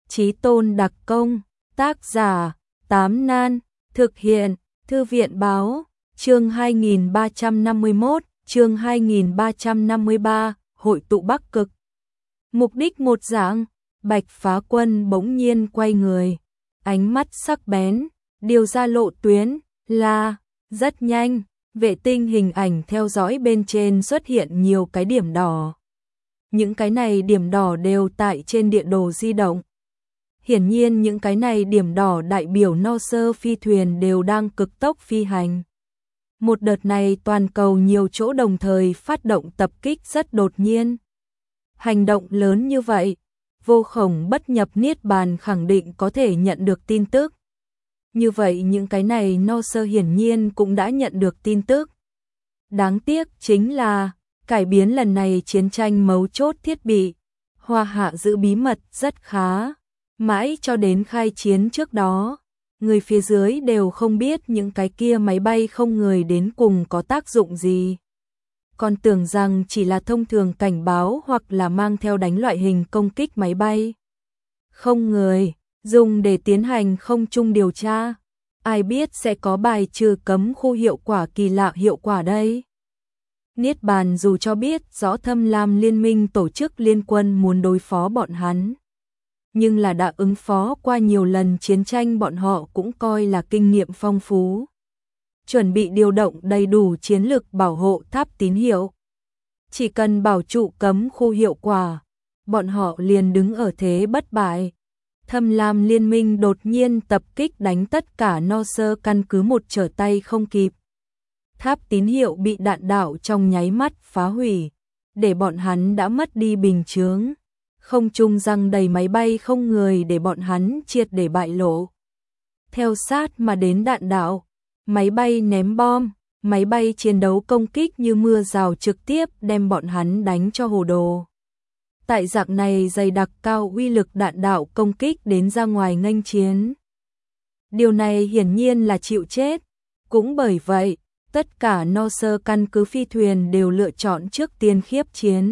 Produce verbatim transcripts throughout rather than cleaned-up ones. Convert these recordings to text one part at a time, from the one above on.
Chí Tôn đặc công, tác giả, Tám Nan, thực hiện, Thư viện báo, chương hai nghìn ba trăm năm mươi mốt, chương hai nghìn ba trăm năm mươi ba, hội tụ Bắc Cực. Mục đích một dạng, Bạch Phá Quân bỗng nhiên quay người, ánh mắt sắc bén, điều ra lộ tuyến, là, rất nhanh, vệ tinh hình ảnh theo dõi bên trên xuất hiện nhiều cái điểm đỏ. Những cái này điểm đỏ đều tại trên địa đồ di động. Hiển nhiên những cái này điểm đỏ đại biểu no sơ phi thuyền đều đang cực tốc phi hành. Một đợt này toàn cầu nhiều chỗ đồng thời phát động tập kích rất đột nhiên. Hành động lớn như vậy, Vô Khổng Bất Nhập Niết Bàn khẳng định có thể nhận được tin tức. Như vậy những cái này no sơ hiển nhiên cũng đã nhận được tin tức. Đáng tiếc chính là, cải biến lần này chiến tranh mấu chốt thiết bị, Hoa Hạ giữ bí mật rất khá. Mãi cho đến khai chiến trước đó, người phía dưới đều không biết những cái kia máy bay không người đến cùng có tác dụng gì. Còn tưởng rằng chỉ là thông thường cảnh báo hoặc là mang theo đánh loại hình công kích máy bay không người, dùng để tiến hành không trung điều tra. Ai biết sẽ có bài trừ cấm khu hiệu quả kỳ lạ hiệu quả đây. Niết Bàn dù cho biết rõ Thâm Lam Liên minh tổ chức liên quân muốn đối phó bọn hắn, nhưng là đã ứng phó qua nhiều lần chiến tranh, bọn họ cũng coi là kinh nghiệm phong phú. Chuẩn bị điều động đầy đủ chiến lực bảo hộ tháp tín hiệu. Chỉ cần bảo trụ cấm khu hiệu quả, bọn họ liền đứng ở thế bất bại. Thâm Lam Liên minh đột nhiên tập kích đánh tất cả no sơ căn cứ một trở tay không kịp. Tháp tín hiệu bị đạn đạo trong nháy mắt phá hủy, để bọn hắn đã mất đi bình chướng. Không trung răng đầy máy bay không người để bọn hắn triệt để bại lộ. Theo sát mà đến đạn đạo, máy bay ném bom, máy bay chiến đấu công kích như mưa rào trực tiếp đem bọn hắn đánh cho hồ đồ. Tại dạng này dày đặc cao uy lực đạn đạo công kích đến ra ngoài nghênh chiến. Điều này hiển nhiên là chịu chết. Cũng bởi vậy, tất cả no sơ căn cứ phi thuyền đều lựa chọn trước tiên khiếp chiến.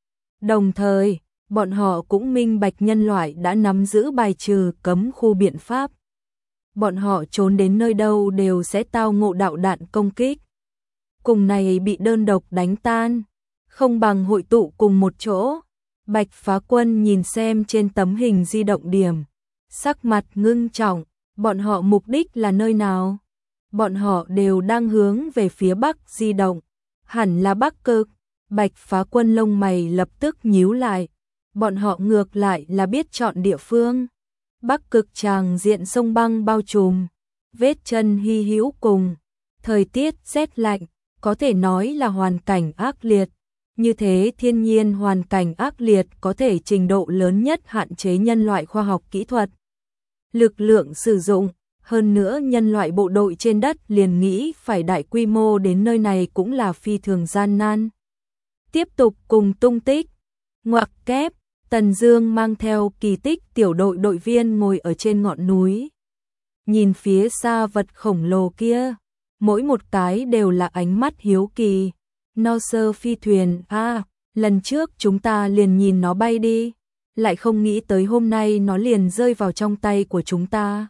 Đồng thời, bọn họ cũng minh bạch nhân loại đã nắm giữ bài trừ cấm khu biện pháp. Bọn họ trốn đến nơi đâu đều sẽ tao ngộ đạo đạn công kích. Cùng này bị đơn độc đánh tan, không bằng hội tụ cùng một chỗ. Bạch Phá Quân nhìn xem trên tấm hình di động điểm, sắc mặt ngưng trọng, bọn họ mục đích là nơi nào? Bọn họ đều đang hướng về phía Bắc di động, hẳn là Bắc Cực. Bạch Phá Quân lông mày lập tức nhíu lại, bọn họ ngược lại là biết chọn địa phương. Bắc Cực tràng diện sông băng bao trùm, vết chân hy hữu cùng, thời tiết rét lạnh, có thể nói là hoàn cảnh ác liệt. Như thế thiên nhiên hoàn cảnh ác liệt có thể trình độ lớn nhất hạn chế nhân loại khoa học kỹ thuật. Lực lượng sử dụng, hơn nữa nhân loại bộ đội trên đất liền nghĩ phải đại quy mô đến nơi này cũng là phi thường gian nan. Tiếp tục cùng tung tích, ngoặc kép, Tần Dương mang theo kỳ tích tiểu đội đội viên ngồi ở trên ngọn núi. Nhìn phía xa vật khổng lồ kia, mỗi một cái đều là ánh mắt hiếu kỳ. No sơ phi thuyền, à, lần trước chúng ta liền nhìn nó bay đi, lại không nghĩ tới hôm nay nó liền rơi vào trong tay của chúng ta.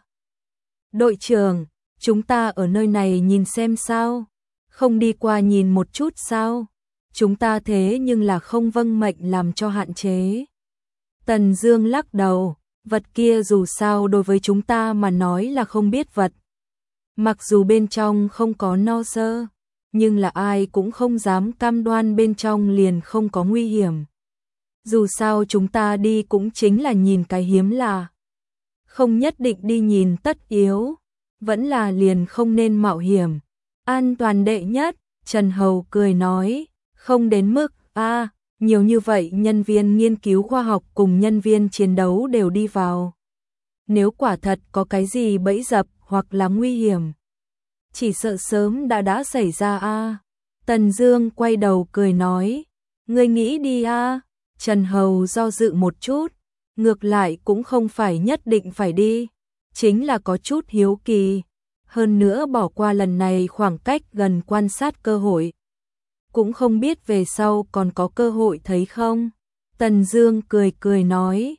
Đội trưởng, chúng ta ở nơi này nhìn xem sao, không đi qua nhìn một chút sao, chúng ta thế nhưng là không vâng mệnh làm cho hạn chế. Tần Dương lắc đầu, vật kia dù sao đối với chúng ta mà nói là không biết vật. Mặc dù bên trong không có no sơ, nhưng là ai cũng không dám cam đoan bên trong liền không có nguy hiểm. Dù sao chúng ta đi cũng chính là nhìn cái hiếm lạ. Không nhất định đi nhìn tất yếu, vẫn là liền không nên mạo hiểm. An toàn đệ nhất, Trần Hầu cười nói, không đến mức, a à, nhiều như vậy nhân viên nghiên cứu khoa học cùng nhân viên chiến đấu đều đi vào. Nếu quả thật có cái gì bẫy dập hoặc là nguy hiểm, chỉ sợ sớm đã đã xảy ra a. À. Tần Dương quay đầu cười nói, ngươi nghĩ đi a. À. Trần Hầu do dự một chút, ngược lại cũng không phải nhất định phải đi, chính là có chút hiếu kỳ, hơn nữa bỏ qua lần này khoảng cách gần quan sát cơ hội. Cũng không biết về sau còn có cơ hội thấy không. Tần Dương cười cười nói,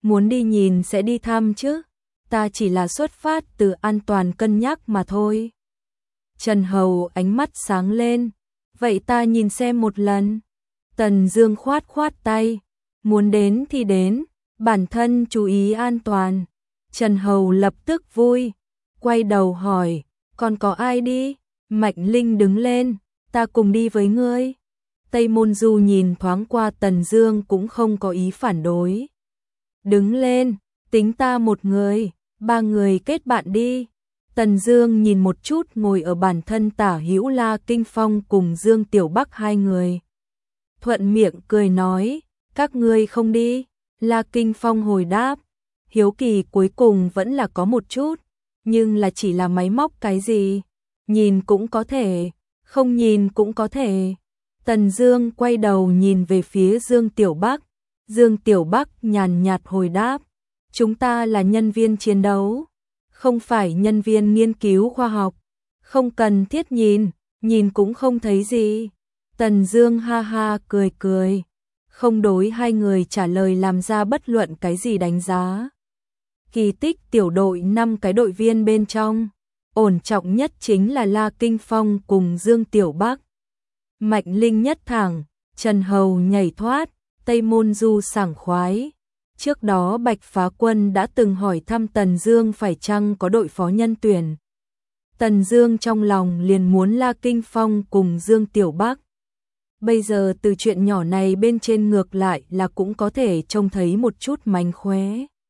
muốn đi nhìn sẽ đi thăm chứ, ta chỉ là xuất phát từ an toàn cân nhắc mà thôi. Trần Hầu ánh mắt sáng lên, vậy ta nhìn xem một lần. Tần Dương khoát khoát tay, muốn đến thì đến, bản thân chú ý an toàn. Trần Hầu lập tức vui, quay đầu hỏi, còn có ai đi? Mạnh Linh đứng lên, ta cùng đi với ngươi. Tây Môn Du nhìn thoáng qua Tần Dương cũng không có ý phản đối. Đứng lên, tính ta một người, ba người kết bạn đi. Tần Dương nhìn một chút ngồi ở bản thân tả hữu La Kinh Phong cùng Dương Tiểu Bắc hai người. Thuận miệng cười nói, các ngươi không đi. La Kinh Phong hồi đáp, hiếu kỳ cuối cùng vẫn là có một chút, nhưng là chỉ là máy móc cái gì. Nhìn cũng có thể, không nhìn cũng có thể. Tần Dương quay đầu nhìn về phía Dương Tiểu Bắc. Dương Tiểu Bắc nhàn nhạt hồi đáp, chúng ta là nhân viên chiến đấu, không phải nhân viên nghiên cứu khoa học, không cần thiết nhìn, nhìn cũng không thấy gì. Tần Dương ha ha cười cười, không đối hai người trả lời làm ra bất luận cái gì đánh giá. Kỳ tích tiểu đội năm cái đội viên bên trong, ổn trọng nhất chính là La Kinh Phong cùng Dương Tiểu Bắc. Mạnh Linh nhất thẳng, Trần Hầu nhảy thoát, Tây Môn Du sảng khoái. Trước đó Bạch Phá Quân đã từng hỏi thăm Tần Dương phải chăng có đội phó nhân tuyển. Tần Dương trong lòng liền muốn La Kinh Phong cùng Dương Tiểu Bắc. Bây giờ từ chuyện nhỏ này bên trên ngược lại là cũng có thể trông thấy một chút mánh khóe.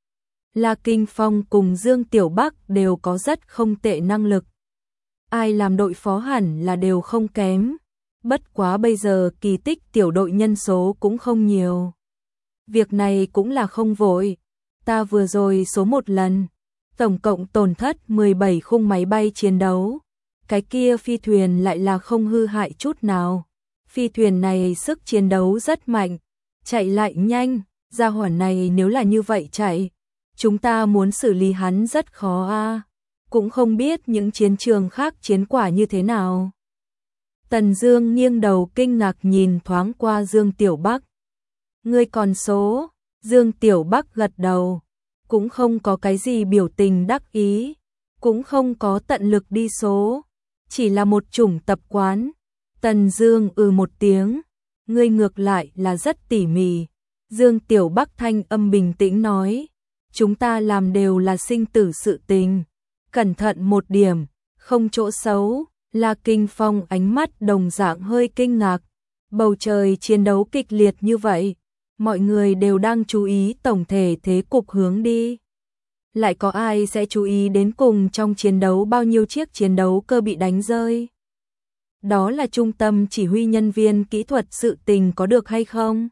La Kinh Phong cùng Dương Tiểu Bắc đều có rất không tệ năng lực. Ai làm đội phó hẳn là đều không kém. Bất quá bây giờ kỳ tích tiểu đội nhân số cũng không nhiều. Việc này cũng là không vội. Ta vừa rồi số một lần, tổng cộng tổn thất mười bảy khung máy bay chiến đấu. Cái kia phi thuyền lại là không hư hại chút nào. Phi thuyền này sức chiến đấu rất mạnh, chạy lại nhanh, gia hỏa này nếu là như vậy chạy, chúng ta muốn xử lý hắn rất khó a. Cũng không biết những chiến trường khác chiến quả như thế nào. Tần Dương nghiêng đầu kinh ngạc nhìn thoáng qua Dương Tiểu Bắc. Ngươi còn số? Dương Tiểu Bắc gật đầu, cũng không có cái gì biểu tình đắc ý, cũng không có tận lực đi số, chỉ là một chủng tập quán. Tần Dương ừ một tiếng, ngươi ngược lại là rất tỉ mỉ. Dương Tiểu Bắc thanh âm bình tĩnh nói, chúng ta làm đều là sinh tử sự tình, cẩn thận một điểm, không chỗ xấu. La Kinh Phong ánh mắt đồng dạng hơi kinh ngạc, bầu trời chiến đấu kịch liệt như vậy, mọi người đều đang chú ý tổng thể thế cục hướng đi. Lại có ai sẽ chú ý đến cùng trong chiến đấu bao nhiêu chiếc chiến đấu cơ bị đánh rơi? Đó là trung tâm chỉ huy nhân viên kỹ thuật sự tình có được hay không?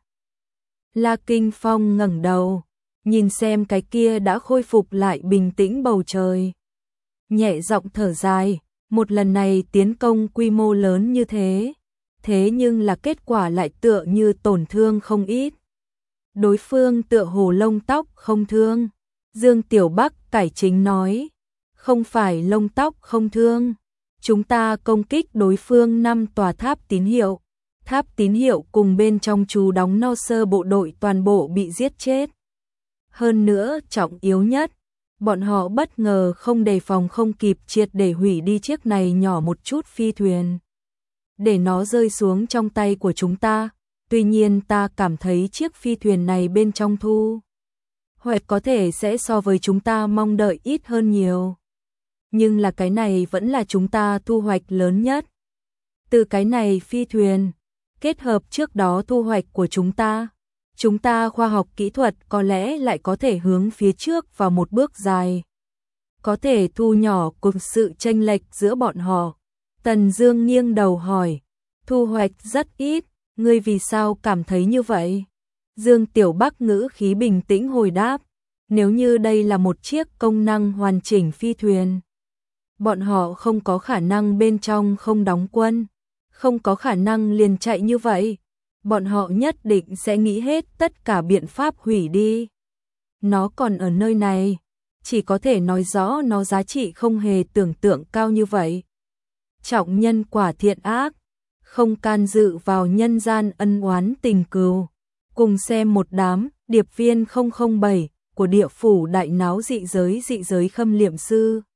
La Kinh Phong ngẩng đầu, nhìn xem cái kia đã khôi phục lại bình tĩnh bầu trời. Nhẹ giọng thở dài, một lần này tiến công quy mô lớn như thế, thế nhưng là kết quả lại tựa như tổn thương không ít. Đối phương tựa hồ lông tóc không thương. Dương Tiểu Bắc cải chính nói, không phải lông tóc không thương. Chúng ta công kích đối phương năm tòa tháp tín hiệu. Tháp tín hiệu cùng bên trong trú đóng no sơ bộ đội toàn bộ bị giết chết. Hơn nữa trọng yếu nhất, bọn họ bất ngờ không đề phòng không kịp triệt để hủy đi chiếc này nhỏ một chút phi thuyền, để nó rơi xuống trong tay của chúng ta. Tuy nhiên ta cảm thấy chiếc phi thuyền này bên trong thu hoạch có thể sẽ so với chúng ta mong đợi ít hơn nhiều. Nhưng là cái này vẫn là chúng ta thu hoạch lớn nhất. Từ cái này phi thuyền, kết hợp trước đó thu hoạch của chúng ta, chúng ta khoa học kỹ thuật có lẽ lại có thể hướng phía trước vào một bước dài. Có thể thu nhỏ cùng sự chênh lệch giữa bọn họ. Tần Dương nghiêng đầu hỏi, thu hoạch rất ít, ngươi vì sao cảm thấy như vậy? Dương Tiểu Bắc ngữ khí bình tĩnh hồi đáp, nếu như đây là một chiếc công năng hoàn chỉnh phi thuyền, bọn họ không có khả năng bên trong không đóng quân, không có khả năng liền chạy như vậy. Bọn họ nhất định sẽ nghĩ hết tất cả biện pháp hủy đi. Nó còn ở nơi này, chỉ có thể nói rõ nó giá trị không hề tưởng tượng cao như vậy. Trọng nhân quả thiện ác, không can dự vào nhân gian ân oán tình cừu. Cùng xem một đám điệp viên không không bảy, của địa phủ đại náo dị giới dị giới khâm liệm sư.